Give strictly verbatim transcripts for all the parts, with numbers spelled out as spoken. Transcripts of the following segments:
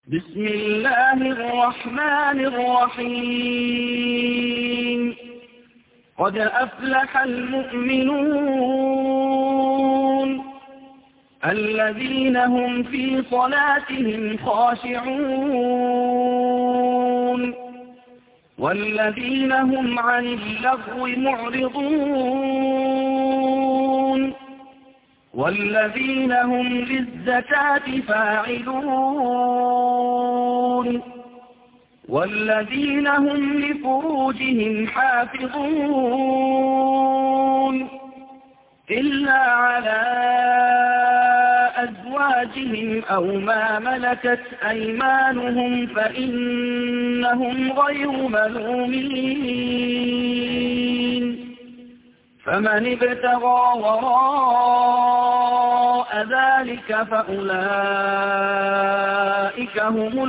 بسم الله الرحمن الرحيم قد أفلح المؤمنون الذين هم في صلاتهم خاشعون والذين هم عن اللغو معرضون والذين هم للزكاة فاعلون والذين هم لفروجهم حافظون إلا على أزواجهم أو ما ملكت أيمانهم فإنهم غير ملومين فمن ابتغى وراء ذلك فأولئك هم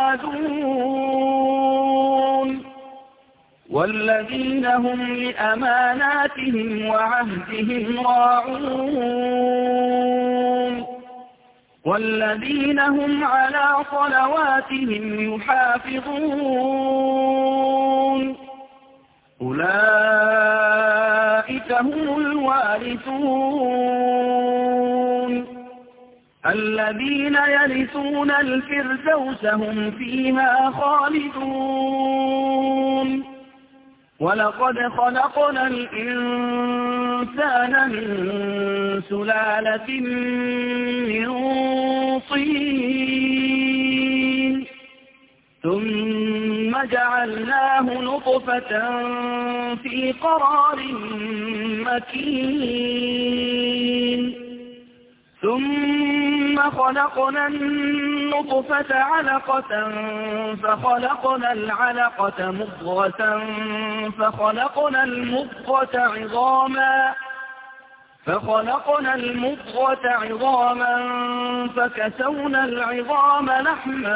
العادون والذين هم لأماناتهم وعهدهم راعون والذين هم على صلواتهم يحافظون أولئك هم الوارثون الذين يرثون الفردوس هم فيها خالدون ولقد خلقنا الإنسان من سلالة من طين ثم جعلناه نطفة في قرار مكين ثم خلقنا النطفة علقة فخلقنا العلقة مضغة فخلقنا المضغة عظاما فخلقنا المضغة عظاما فكسونا العظام لحما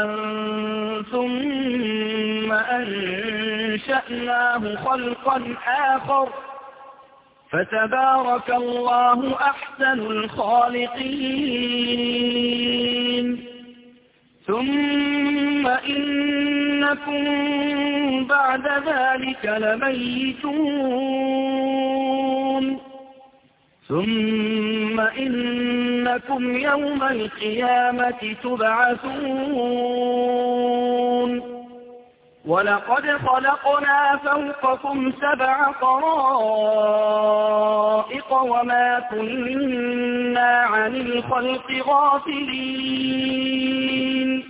ثم أنشأناه خلقا آخر فتبارك الله أحسن الخالقين ثم إنكم بعد ذلك لميتون ثم إنكم يوم القيامة تبعثون ولقد خلقنا فوقكم سبع طرائق وما كنا عن الخلق غافلين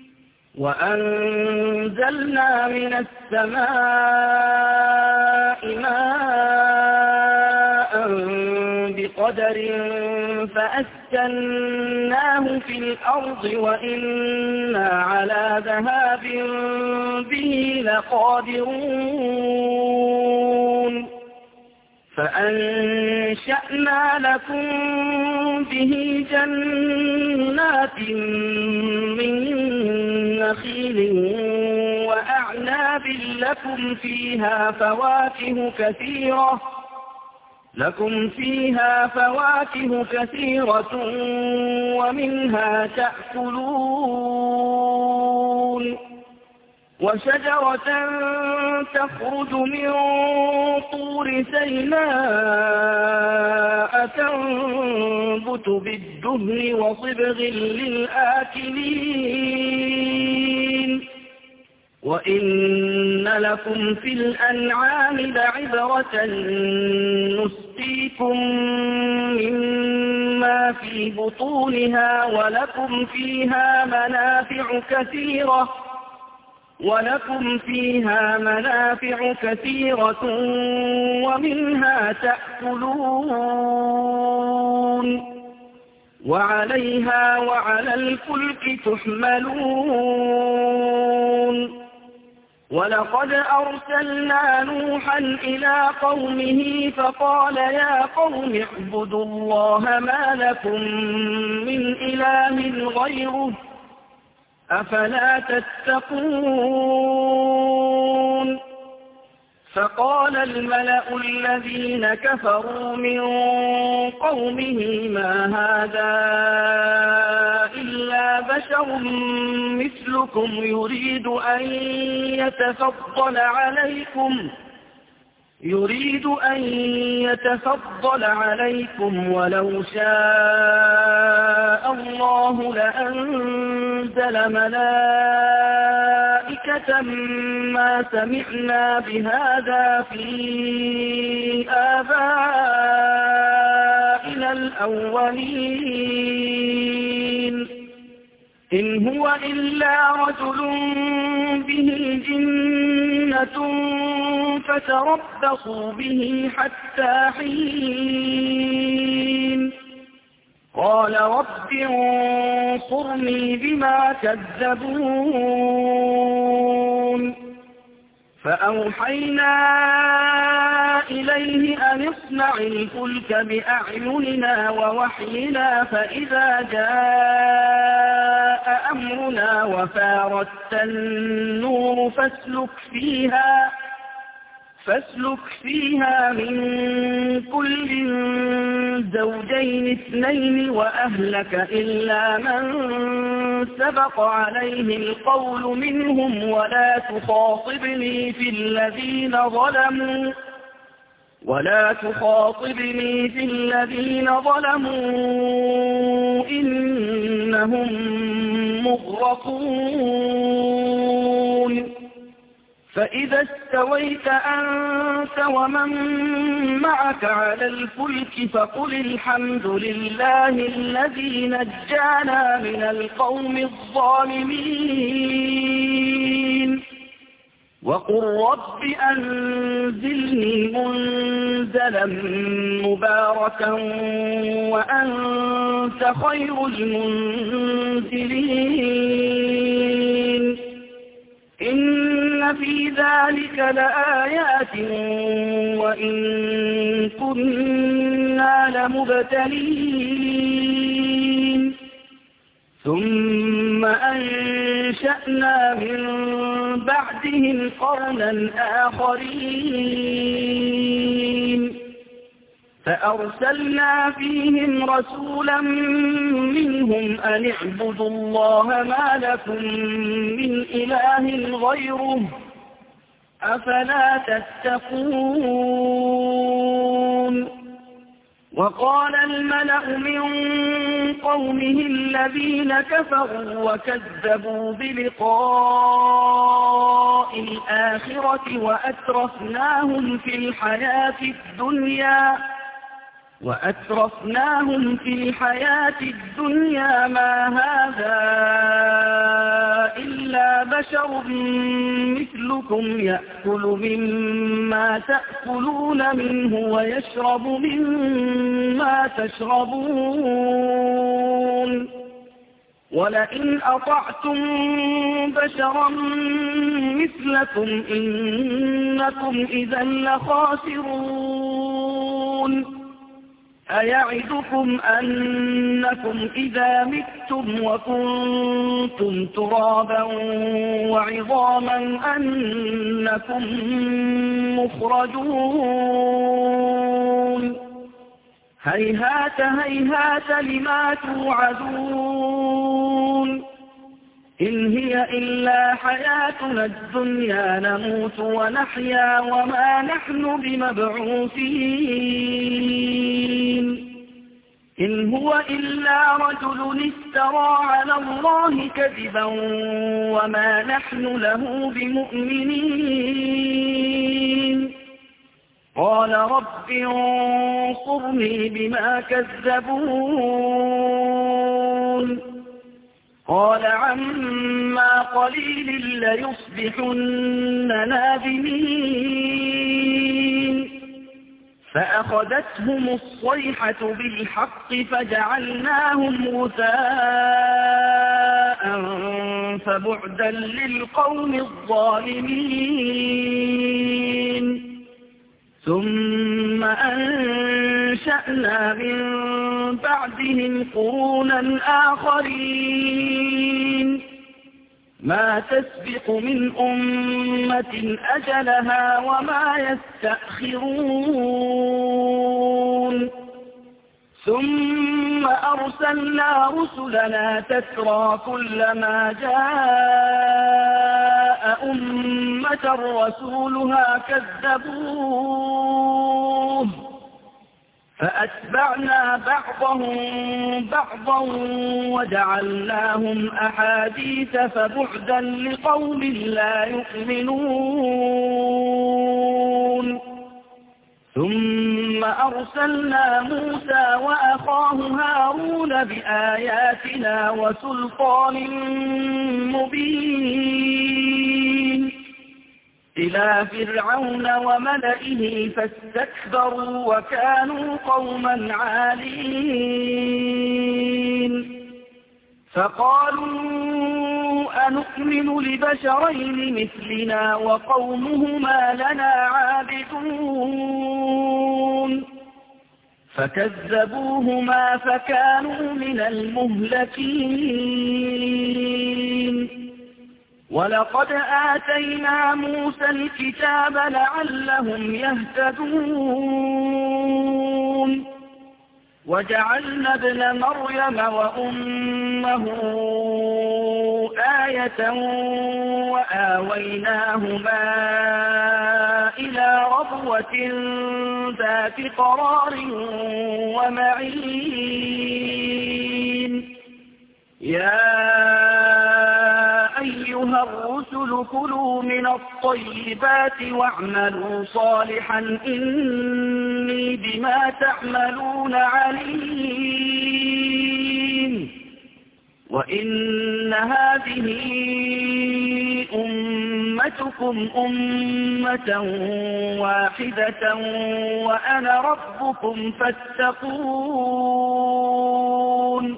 وأنزلنا من السماء ماء بقدر فأسكناه في الأرض وإنا على ذهاب به لقادرون فأنشأنا لكم به جنات من نخيل وأعناب لكم فيها فواكه كثيرة لكم فيها فواكه كثيرة ومنها تأكلون وشجرة تخرج من طور سيناء تنبت بالدهن وصبغ للآكلين وإن لكم في الأنعام لعبرة نسقيكم مما في بطونها ولكم فيها منافع كثيرة ولكم فيها منافع كثيرة ومنها تأكلون وعليها وعلى الفلك تحملون ولقد أرسلنا نوحا إلى قومه فقال يا قوم اعبدوا الله ما لكم من إله غيره أفلا تتقون فقال الملأ الذين كفروا من قومه ما هذا إلا إلا بشر مثلكم يريد أن يتفضل عليكم يريد أن يتفضل عليكم ولو شاء الله لأنزل ملائكة ما سمعنا بهذا في آبائنا الأولين إن هو إلا رجل به جنة فتربصوا به حتى حين قال رب انصرني بما كذبون فأوحينا إليه أن اصنع الفلك بأعيننا ووحينا فإذا جاء أمرنا وفارت النور فاسلك فيها فاسلك فيها من كل زوجين اثنين وأهلك إلا من سبق عليه القول منهم ولا تخاطبني في الذين ظلموا ولا تخاطبني في الذين ظلموا إنهم مغرقون فإذا استويت أنت ومن معك على الفلك فقل الحمد لله الذي نجانا من القوم الظالمين وقل رب أنزلني منزلا مباركا وأنت خير المنزلين إن في ذلك لآيات وإن كنا لمبتلين ثم أنشأنا من بعدهم قرنا آخرين فأرسلنا فيهم رسولا منهم أن اعبدوا الله ما لكم من إله غيره أفلا تتقون وقال الملأ من قومه الذين كفروا وكذبوا بلقاء الآخرة وأترفناهم في الحياة الدنيا وأترفناهم في الحياة الدنيا ما هذا إلا بشر مثلكم يأكل مما تأكلون منه ويشرب مما تشربون ولئن أطعتم بشرا مثلكم إنكم إذا لخاسرون أيعدكم أنكم إذا متم وكنتم ترابا وعظاما أنكم مخرجون هيهات هيهات لما توعدون إن هي إلا حياتنا الدنيا نموت ونحيا وما نحن بمبعوثين إن هو إلا رجل افترى على الله كذبا وما نحن له بمؤمنين قال رب انصرني بما كذبون قال عما قليل ليصبحن نادمين فأخذتهم الصيحة بالحق فجعلناهم غثاء فبعدا للقوم الظالمين ثم أنشأنا من بعدهم قرونا آخرين ما تسبق من أمة أجلها وما يستأخرون ثم أرسلنا رسلنا تترى كلما جاء أمة رسولها كذبوه فأتبعنا بعضهم بعضا وجعلناهم أحاديث فبعدا لقوم لا يؤمنون ثم أرسلنا موسى وأخاه هارون بآياتنا وسلطان مبين إلى فرعون وملئه فاستكبروا وكانوا قوما عالين فقالوا أنؤمن لبشرين مثلنا وقومهما لنا عابدون فكذبوهما فكانوا من المهلكين ولقد آتينا موسى الكتاب لعلهم يهتدون وجعلنا ابن مريم وأمه آية وآويناهما إلى ربوة ذات قرار ومعين يا أيها الرسل كلوا من الطيبات واعملوا صالحا إني بما تعملون عليم وإن هذه أمتكم أمة واحدة وأنا ربكم فاتقون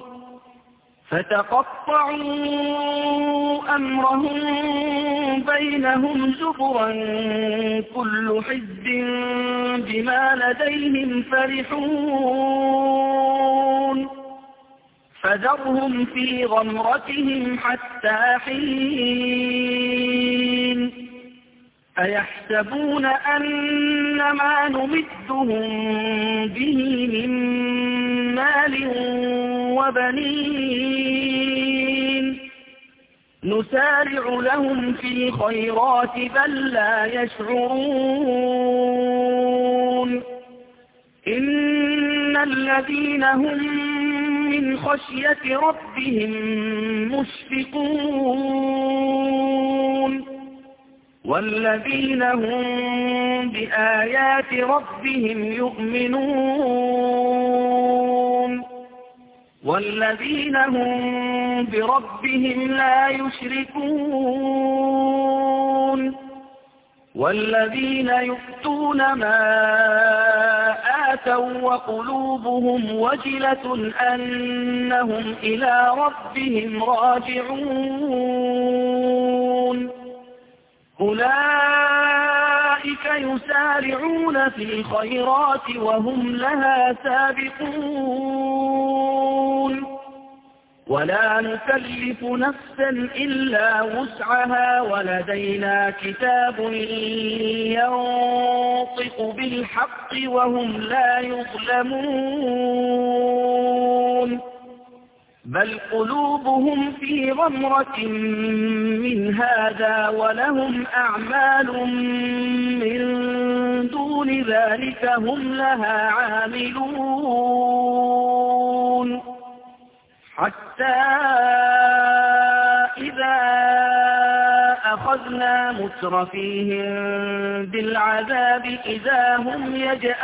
فتقطعوا أمرهم بينهم زبرا كل حزب بما لديهم فرحون فذرهم في غمرتهم حتى حين أيحسبون أن ما نمدهم به من مال وبنين نسارع لهم في الخيرات بل لا يشعرون إن الذين هم من خشية ربهم مشفقون والذين هم بآيات ربهم يؤمنون والذين هم بربهم لا يشركون والذين يؤتون ما آتوا وقلوبهم وجلة أنهم إلى ربهم راجعون أولئك يسارعون في الخيرات وهم لها سابقون ولا نكلف نفسا إلا وسعها ولدينا كتاب ينطق بالحق وهم لا يظلمون بل قلوبهم في غمرة من هذا ولهم أعمال من دون ذلك هم لها عاملون حتى إذا أخذنا مترفيهم بالعذاب إذا هم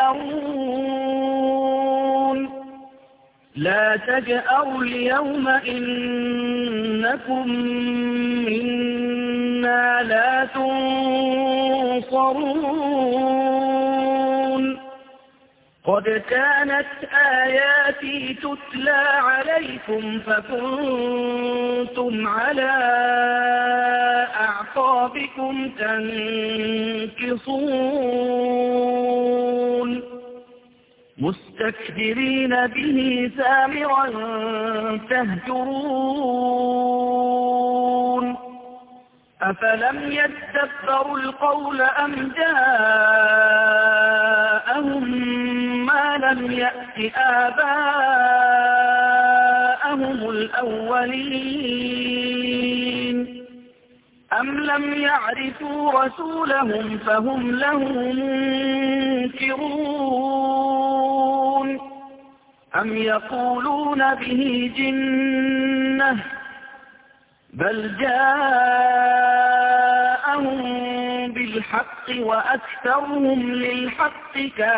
يجأرون لا تجأروا اليوم إنكم منا لا تنصرون قد كانت آياتي تتلى عليكم فكنتم على أعقابكم تنكصون مستكبرين به سامرا تهجرون أفلم يدبروا القول أم جاءهم لهم ما لم يأت آباءهم الأولين أم لم يعرفوا رسولهم فهم له منكرون أم يقولون به جنة بل جاءهم بالحق وأكثرهم للحق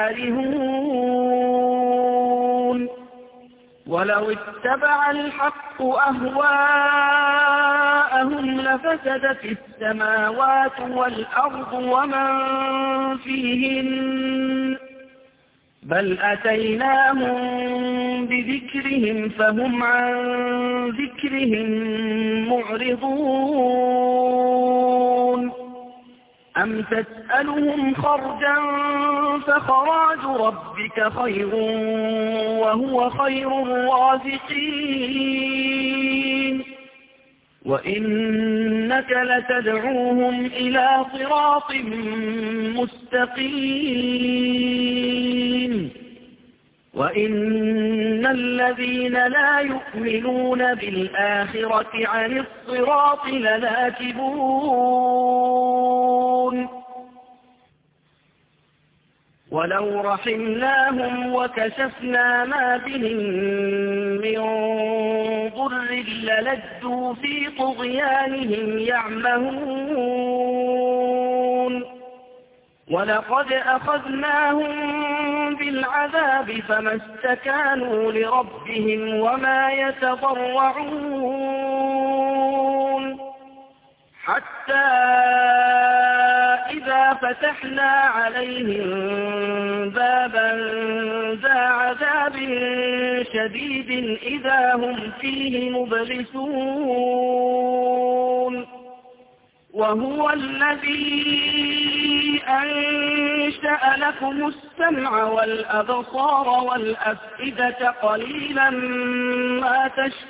كارهون ولو اتبع الحق أهواءهم لفسدت السماوات والأرض ومن فيهن بل أتيناهم بذكرهم فهم عن ذكرهم معرضون أم تسألهم خرجا فخراج ربك خير وهو خير الرازقين وإنك لتدعوهم إلى صراط مستقيم وإن الذين لا يؤمنون بالآخرة عن الصراط لناكبون ولو رحمناهم وكشفنا ما بهم من ضر للجوا في طغيانهم يعمهون ولقد أخذناهم بالعذاب فما استكانوا لربهم وما يتضرعون حتى إذا فتحنا عليهم بابا ذا عذاب شديد إذا هم فيه مبلسون وهو الذي أنشأ لكم السمع والأبصار والأفئدة قليلا ما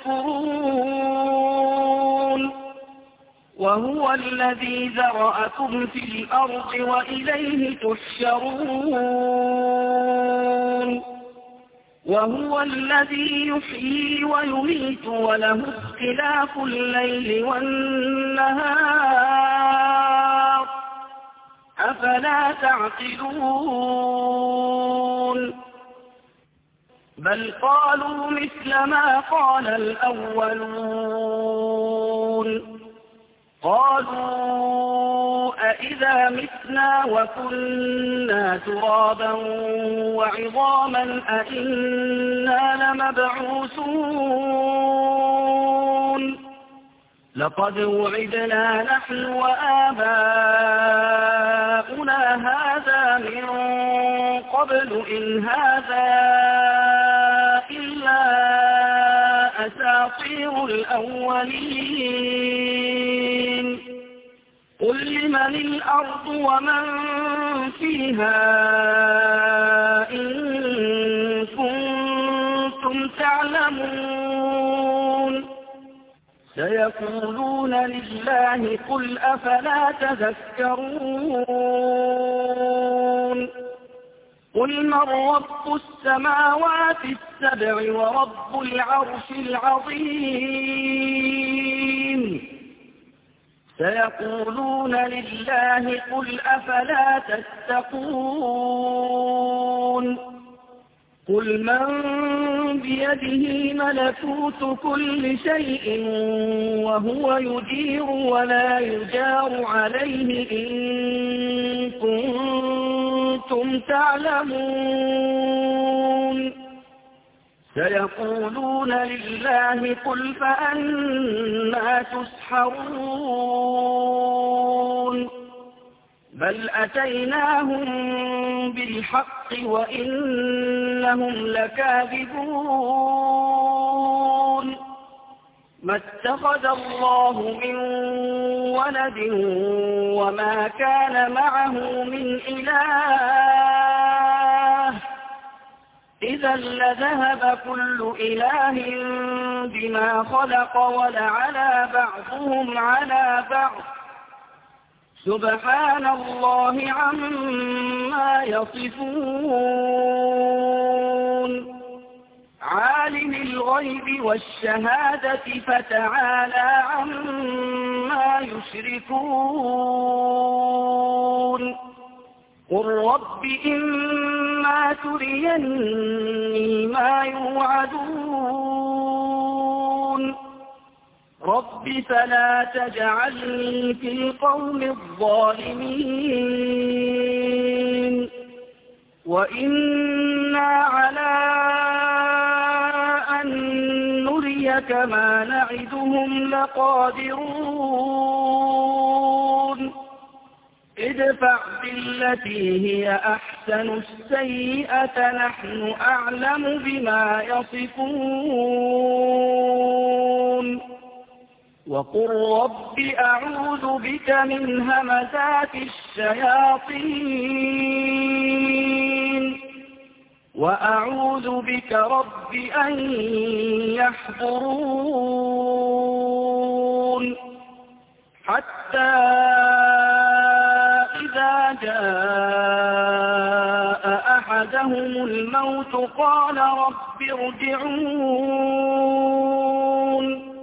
تشكرون وهو الذي ذرأكم في الأرض وإليه تحشرون وهو الذي يحيي ويميت وله اختلاف الليل والنهار أفلا تعقلون بل قالوا مثل ما قال الأولون قالوا أإذا متنا وكنا ترابا وعظاما أإنا لمبعوثون لقد وعدنا نحن وآباؤنا هذا من قبل إن هذا إلا أساطير الأولين قل لمن الأرض ومن فيها إن كنتم تعلمون سيقولون لله قل أفلا تذكرون قل من رب السماوات السبع ورب العرش العظيم سيقولون لله قل أفلا تتقون قل من بيده ملكوت كل شيء وهو يجير ولا يجار عليه إن كنتم تعلمون سيقولون لله قل فأنى تسحرون بل أتيناهم بالحق وإنهم لكاذبون ما اتخذ الله من ولد وما كان معه من إله إذا لذهب كل إله بما خلق ولعلى بعضهم على بعض سبحان الله عما يصفون عالم الغيب والشهادة فتعالى عما يشركون قل رب إما تريني ما يوعدون رب فلا تجعلني في القوم الظالمين وإنا على أن نريك ما نعدهم لقادرون ادفع بالتي هي أحسن السيئة نحن أعلم بما يصفون وقل رب أعوذ بك من همزات الشياطين وأعوذ بك رب أن يحضرون حتى إذا جاء أحدهم الموت قال رب ارجعون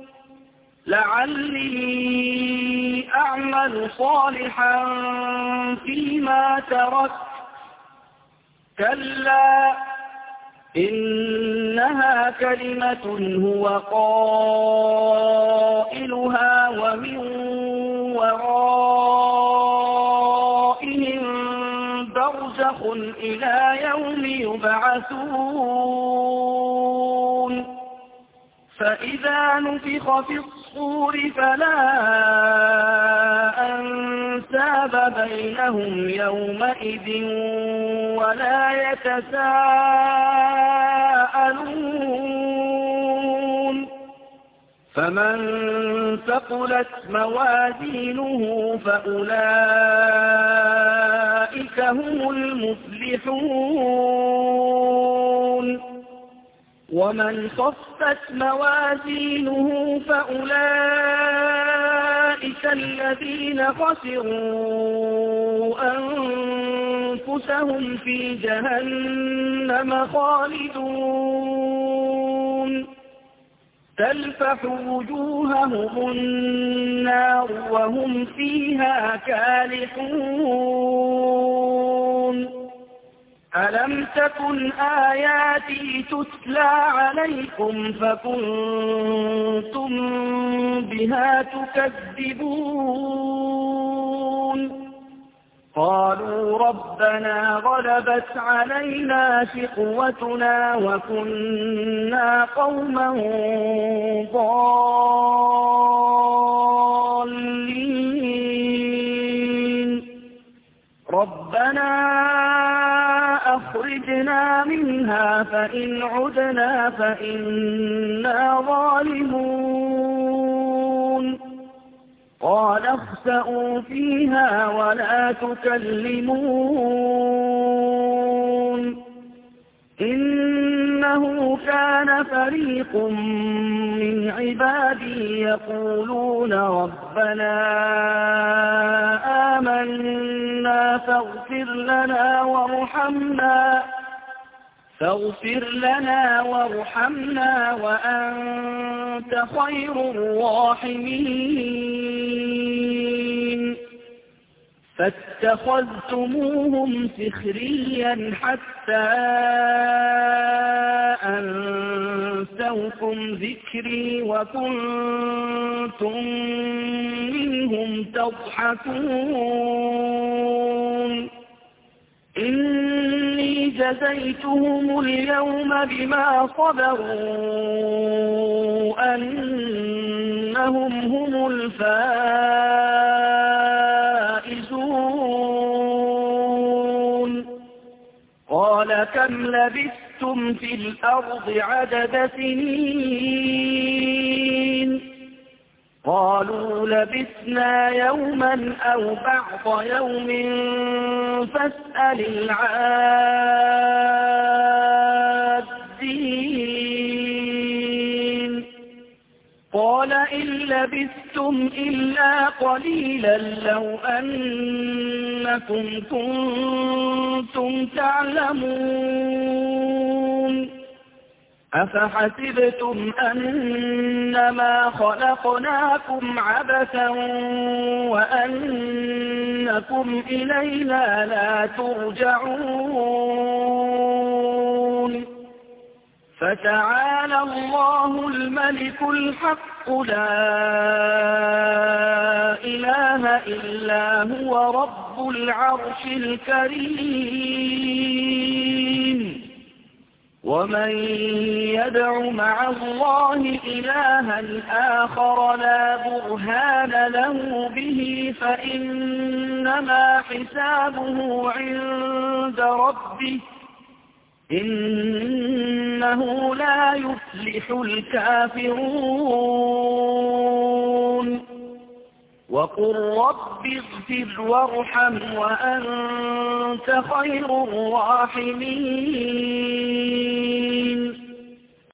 لعلي أعمل صالحا فيما تركت كلا إنها كلمة هو قائلها ومن ورائهم برزخ إلى يوم يبعثون فإذا نفخ في الصور فلا أنساب بينهم يومئذ ولا يتساءلون فمن ثقلت موازينه فأولئك هم المفلحون ومن خفت موازينه فأولئك الذين خسروا أنفسهم في جهنم خالدون تلفح وجوههم النار وهم فيها كالحون ألم تكن آياتي تتلى عليكم فكنتم بها تكذبون قالوا ربنا غلبت علينا شقوتنا وكنا قوما ضالين ربنا أخرجنا منها فإن عدنا فإنا ظالمون قال اخسئوا فيها ولا تكلمون إنه كان فريق من عبادي يقولون ربنا آمنا فاغفر لنا وارحمنا فاغفر لنا وارحمنا وأنت خير الراحمين فاتخذتموهم سخريا حتى أنسوكم ذكري وكنتم منهم تضحكون إني جزيتهم اليوم بما صبروا أنهم هم الفائزون قال كم لبثتم في الأرض عدد سنين قالوا لبثنا يوما أو بعض يوم فاسأل العادين قال إن لبثتم إلا قليلا لو أنكم كنتم تعلمون أفحسبتم أنما خلقناكم عبثا وأنكم إلينا لا ترجعون فتعالى الله الملك الحق لا إله إلا هو رب العرش الكريم ومن يدع مع الله إلها آخر لا برهان له به فإنما حسابه عند ربه إنه لا يفلح الكافرون وقل رب اغفر وارحم وأنت خير الراحمين